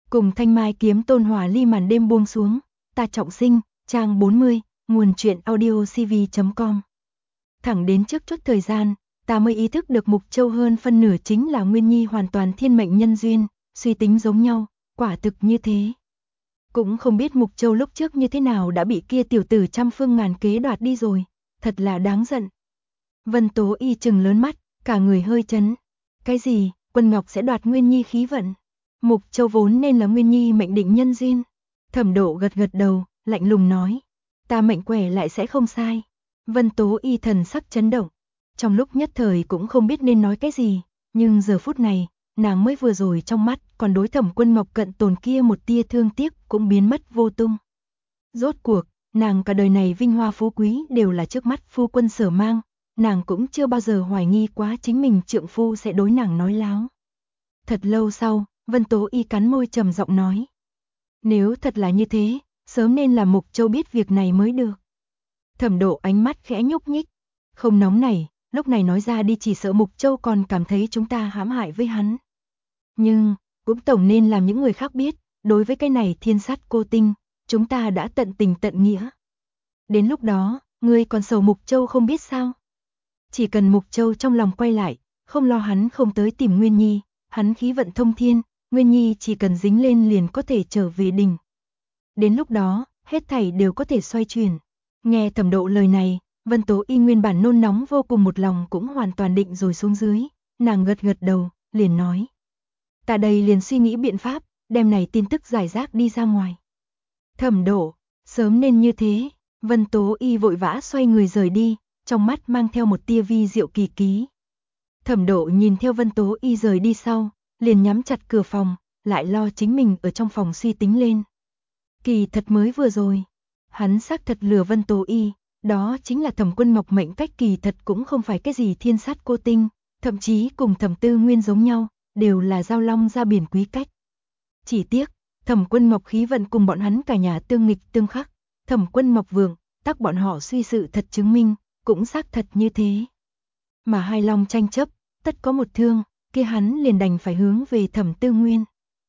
Cùng Thanh Mai kiếm tôn hòa ly màn đêm buông xuống, ta trọng sinh, trang 40, nguồn truyện audiocv.com. Thẳng đến trước chút thời gian, ta mới ý thức được Mục Châu hơn phân nửa chính là Nguyên Nhi hoàn toàn thiên mệnh nhân duyên, suy tính giống nhau, quả thực như thế. Cũng không biết Mục Châu lúc trước như thế nào đã bị kia tiểu tử trăm phương ngàn kế đoạt đi rồi, thật là đáng giận. Vân Tố Y trừng lớn mắt, cả người hơi chấn. Cái gì, Quân Ngọc sẽ đoạt Nguyên Nhi khí vận? Mục Châu vốn nên là Nguyên Nhi mệnh định nhân duyên. Thẩm Độ gật gật đầu, lạnh lùng nói, ta mệnh quẻ lại sẽ không sai. Vân Tố Y thần sắc chấn động, trong lúc nhất thời cũng không biết nên nói cái gì, nhưng giờ phút này, nàng mới vừa rồi trong mắt còn đối Thẩm Quân Ngọc cận tồn kia một tia thương tiếc cũng biến mất vô tung. Rốt cuộc, nàng cả đời này vinh hoa phú quý đều là trước mắt phu quân sở mang, nàng cũng chưa bao giờ hoài nghi quá chính mình trượng phu sẽ đối nàng nói láo. Thật lâu sau, Vân Tố Y cắn môi trầm giọng nói, nếu thật là như thế, sớm nên là Mục Châu biết việc này mới được. Thẩm Độ ánh mắt khẽ nhúc nhích, không nóng nảy, lúc này nói ra đi chỉ sợ Mục Châu còn cảm thấy chúng ta hãm hại với hắn. Nhưng, cũng tổng nên làm những người khác biết, đối với cái này thiên sát cô tinh, chúng ta đã tận tình tận nghĩa. Đến lúc đó, ngươi còn sầu Mục Châu không biết sao? Chỉ cần Mục Châu trong lòng quay lại, không lo hắn không tới tìm Nguyên Nhi, hắn khí vận thông thiên, Nguyên Nhi chỉ cần dính lên liền có thể trở về đỉnh. Đến lúc đó, hết thảy đều có thể xoay chuyển. Nghe Thẩm Độ lời này, Vân Tố Y nguyên bản nôn nóng vô cùng một lòng cũng hoàn toàn định rồi xuống dưới, nàng gật gật đầu, liền nói, ta đây liền suy nghĩ biện pháp, đem này tin tức giải rác đi ra ngoài. Thẩm Độ, sớm nên như thế. Vân Tố Y vội vã xoay người rời đi, trong mắt mang theo một tia vi diệu kỳ ký. Thẩm Độ nhìn theo Vân Tố Y rời đi sau, liền nhắm chặt cửa phòng, lại lo chính mình ở trong phòng suy tính lên. Kỳ thật mới vừa rồi, hắn xác thật lừa Vân Tố Y, đó chính là Thẩm Quân Ngọc mệnh cách kỳ thật cũng không phải cái gì thiên sát cô tinh, thậm chí cùng Thẩm Tư Nguyên giống nhau, đều là giao long ra biển quý cách. Chỉ tiếc, Thẩm Quân Ngọc khí vận cùng bọn hắn cả nhà tương nghịch tương khắc, Thẩm Quân Ngọc vượng, tác bọn họ suy sự thật chứng minh, cũng xác thật như thế. Mà hai long tranh chấp, tất có một thương, kia hắn liền đành phải hướng về Thẩm Tư Nguyên.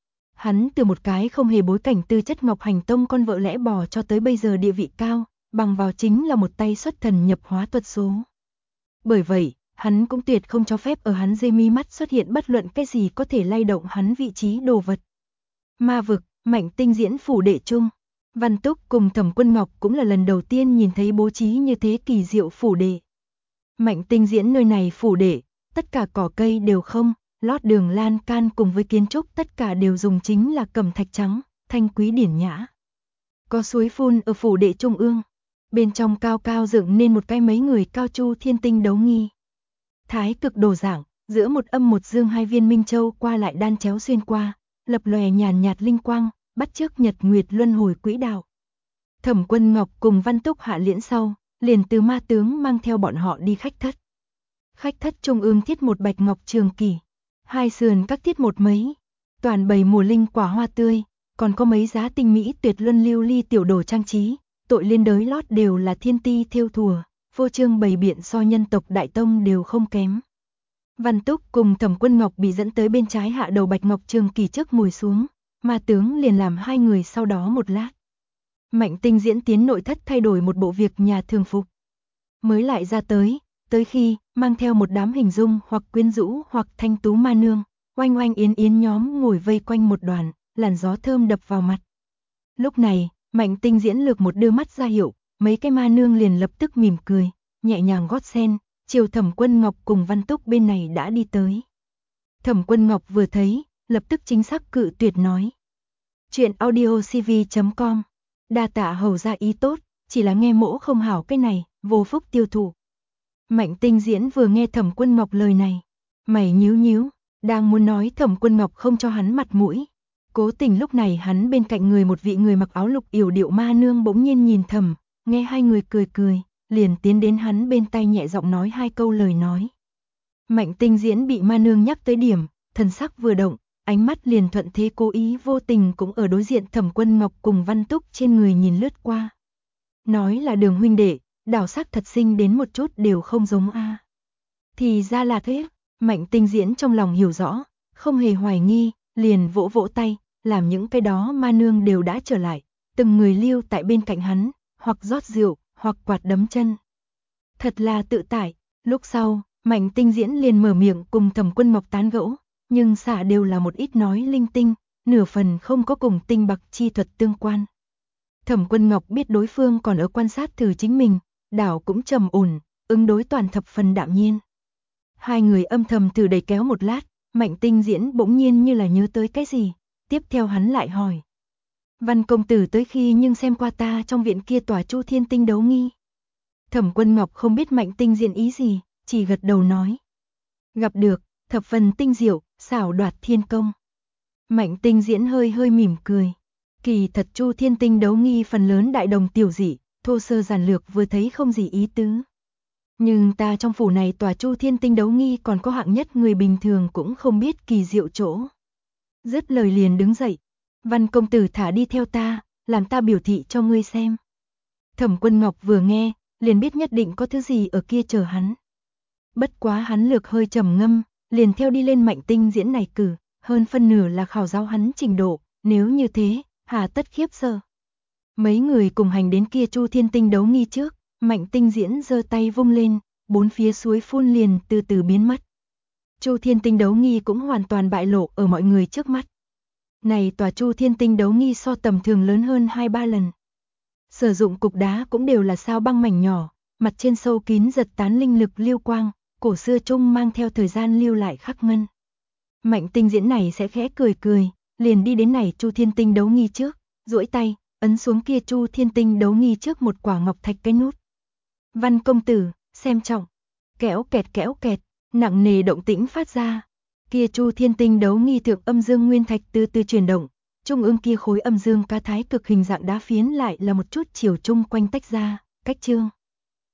Hắn từ một cái không hề bối cảnh tư chất Ngọc Hành Tông con vợ lẽ bò cho tới bây giờ địa vị cao, bằng vào chính là một tay xuất thần nhập hóa thuật số. Bởi vậy, hắn cũng tuyệt không cho phép ở hắn dây mi mắt xuất hiện bất luận cái gì có thể lay động hắn vị trí đồ vật. Ma vực, Mạnh Tinh diễn phủ đệ chung, Văn Túc cùng Thẩm Quân Ngọc cũng là lần đầu tiên nhìn thấy bố trí như thế kỳ diệu phủ đệ. Mạnh Tinh diễn nơi này phủ đệ, tất cả cỏ cây đều không, lót đường lan can cùng với kiến trúc tất cả đều dùng chính là cẩm thạch trắng, thanh quý điển nhã. Có suối phun ở phủ đệ trung ương, bên trong cao cao dựng nên một cái mấy người cao chu thiên tinh đấu nghi. Thái cực đồ giảng, giữa một âm một dương hai viên minh châu qua lại đan chéo xuyên qua, lập lòe nhàn nhạt linh quang, bắt chước nhật nguyệt luân hồi quỹ đạo. Thẩm Quân Ngọc cùng Văn Túc hạ liễn sau, liền từ ma tướng mang theo bọn họ đi khách thất. Khách thất trung ương thiết một bạch ngọc trường kỷ, hai sườn các thiết một mấy, toàn bày mùa linh quả hoa tươi, còn có mấy giá tinh mỹ tuyệt luân lưu ly tiểu đồ trang trí, tội liên đới lót đều là thiên ti thêu thùa, phô trương bày biện so nhân tộc đại tông đều không kém. Văn Túc cùng Thẩm Quân Ngọc bị dẫn tới bên trái hạ đầu bạch ngọc trường kỷ trước ngồi xuống, ma tướng liền làm hai người sau đó một lát. Mạnh Tinh diễn tiến nội thất thay đổi một bộ việc nhà thường phục. Mới lại ra tới khi, mang theo một đám hình dung hoặc quyến rũ hoặc thanh tú ma nương, oanh oanh yến yến nhóm ngồi vây quanh một đoàn, làn gió thơm đập vào mặt. Lúc này, Mạnh Tinh diễn lược một đưa mắt ra hiệu, mấy cái ma nương liền lập tức mỉm cười, nhẹ nhàng gót sen, chiều Thẩm Quân Ngọc cùng Văn Túc bên này đã đi tới. Thẩm Quân Ngọc vừa thấy, lập tức chính xác cự tuyệt nói. Chuyện audiocv.com, đa tạ hầu ra ý tốt, chỉ là nghe mỗ không hảo cái này, vô phúc tiêu thụ. Mạnh Tinh diễn vừa nghe Thẩm Quân Ngọc lời này, mày nhíu nhíu, đang muốn nói Thẩm Quân Ngọc không cho hắn mặt mũi. Cố tình lúc này hắn bên cạnh người một vị người mặc áo lục yểu điệu ma nương bỗng nhiên nhìn thầm, nghe hai người cười cười, liền tiến đến hắn bên tay nhẹ giọng nói hai câu lời nói. Mạnh Tinh diễn bị ma nương nhắc tới điểm, thần sắc vừa động, ánh mắt liền thuận thế cố ý vô tình cũng ở đối diện Thẩm Quân Ngọc cùng Văn Túc trên người nhìn lướt qua. Nói là Đường huynh đệ, đảo sắc thật sinh đến một chút đều không giống a. Thì ra là thế, Mạnh Tinh diễn trong lòng hiểu rõ, không hề hoài nghi, liền vỗ vỗ tay, làm những cái đó ma nương đều đã trở lại, từng người lưu tại bên cạnh hắn, hoặc rót rượu, hoặc quạt đấm chân. Thật là tự tại. Lúc sau, Mạnh Tinh Diễn liền mở miệng cùng Thẩm Quân Ngọc tán gẫu, nhưng xả đều là một ít nói linh tinh, nửa phần không có cùng tinh bạc chi thuật tương quan. Thẩm Quân Ngọc biết đối phương còn ở quan sát thử chính mình, đảo cũng trầm ổn, ứng đối toàn thập phần đạm nhiên. Hai người âm thầm thử đẩy kéo một lát, Mạnh Tinh Diễn bỗng nhiên như là nhớ tới cái gì, tiếp theo hắn lại hỏi. Văn công tử tới khi nhưng xem qua ta trong viện kia tòa Chu Thiên Tinh đấu nghi. Thẩm Quân Ngọc không biết Mạnh Tinh Diễn ý gì, chỉ gật đầu nói. Gặp được, thập phần tinh diệu, xảo đoạt thiên công. Mạnh Tinh Diễn hơi hơi mỉm cười. Kỳ thật Chu Thiên Tinh đấu nghi phần lớn đại đồng tiểu dị, thô sơ giản lược vừa thấy không gì ý tứ. Nhưng ta trong phủ này tòa Chu Thiên Tinh đấu nghi còn có hạng nhất người bình thường cũng không biết kỳ diệu chỗ. Dứt lời liền đứng dậy. Văn công tử thả đi theo ta, làm ta biểu thị cho ngươi xem. Thẩm Quân Ngọc vừa nghe, liền biết nhất định có thứ gì ở kia chờ hắn. Bất quá hắn lược hơi trầm ngâm, liền theo đi lên Mạnh Tinh Diễn này cử, hơn phân nửa là khảo giáo hắn trình độ, nếu như thế, hà tất khiếp sợ. Mấy người cùng hành đến kia Chu Thiên Tinh đấu nghi trước, Mạnh Tinh Diễn giơ tay vung lên, bốn phía suối phun liền từ từ biến mất. Chu Thiên Tinh đấu nghi cũng hoàn toàn bại lộ ở mọi người trước mắt. Này tòa Chu Thiên Tinh đấu nghi so tầm thường lớn hơn 2-3 lần. Sử dụng cục đá cũng đều là sao băng mảnh nhỏ, mặt trên sâu kín giật tán linh lực lưu quang, cổ xưa trung mang theo thời gian lưu lại khắc ngân. Mạnh Tinh Diễn này sẽ khẽ cười cười, liền đi đến này Chu Thiên Tinh đấu nghi trước, duỗi tay, ấn xuống kia Chu Thiên Tinh đấu nghi trước một quả ngọc thạch cái nút. Văn công tử, xem trọng. Kéo kẹt, nặng nề động tĩnh phát ra. Kia Chu Thiên Tinh đấu nghi thượng âm dương nguyên thạch từ từ chuyển động, trung ương kia khối âm dương ca thái cực hình dạng đá phiến lại là một chút chiều chung quanh tách ra, cách trương.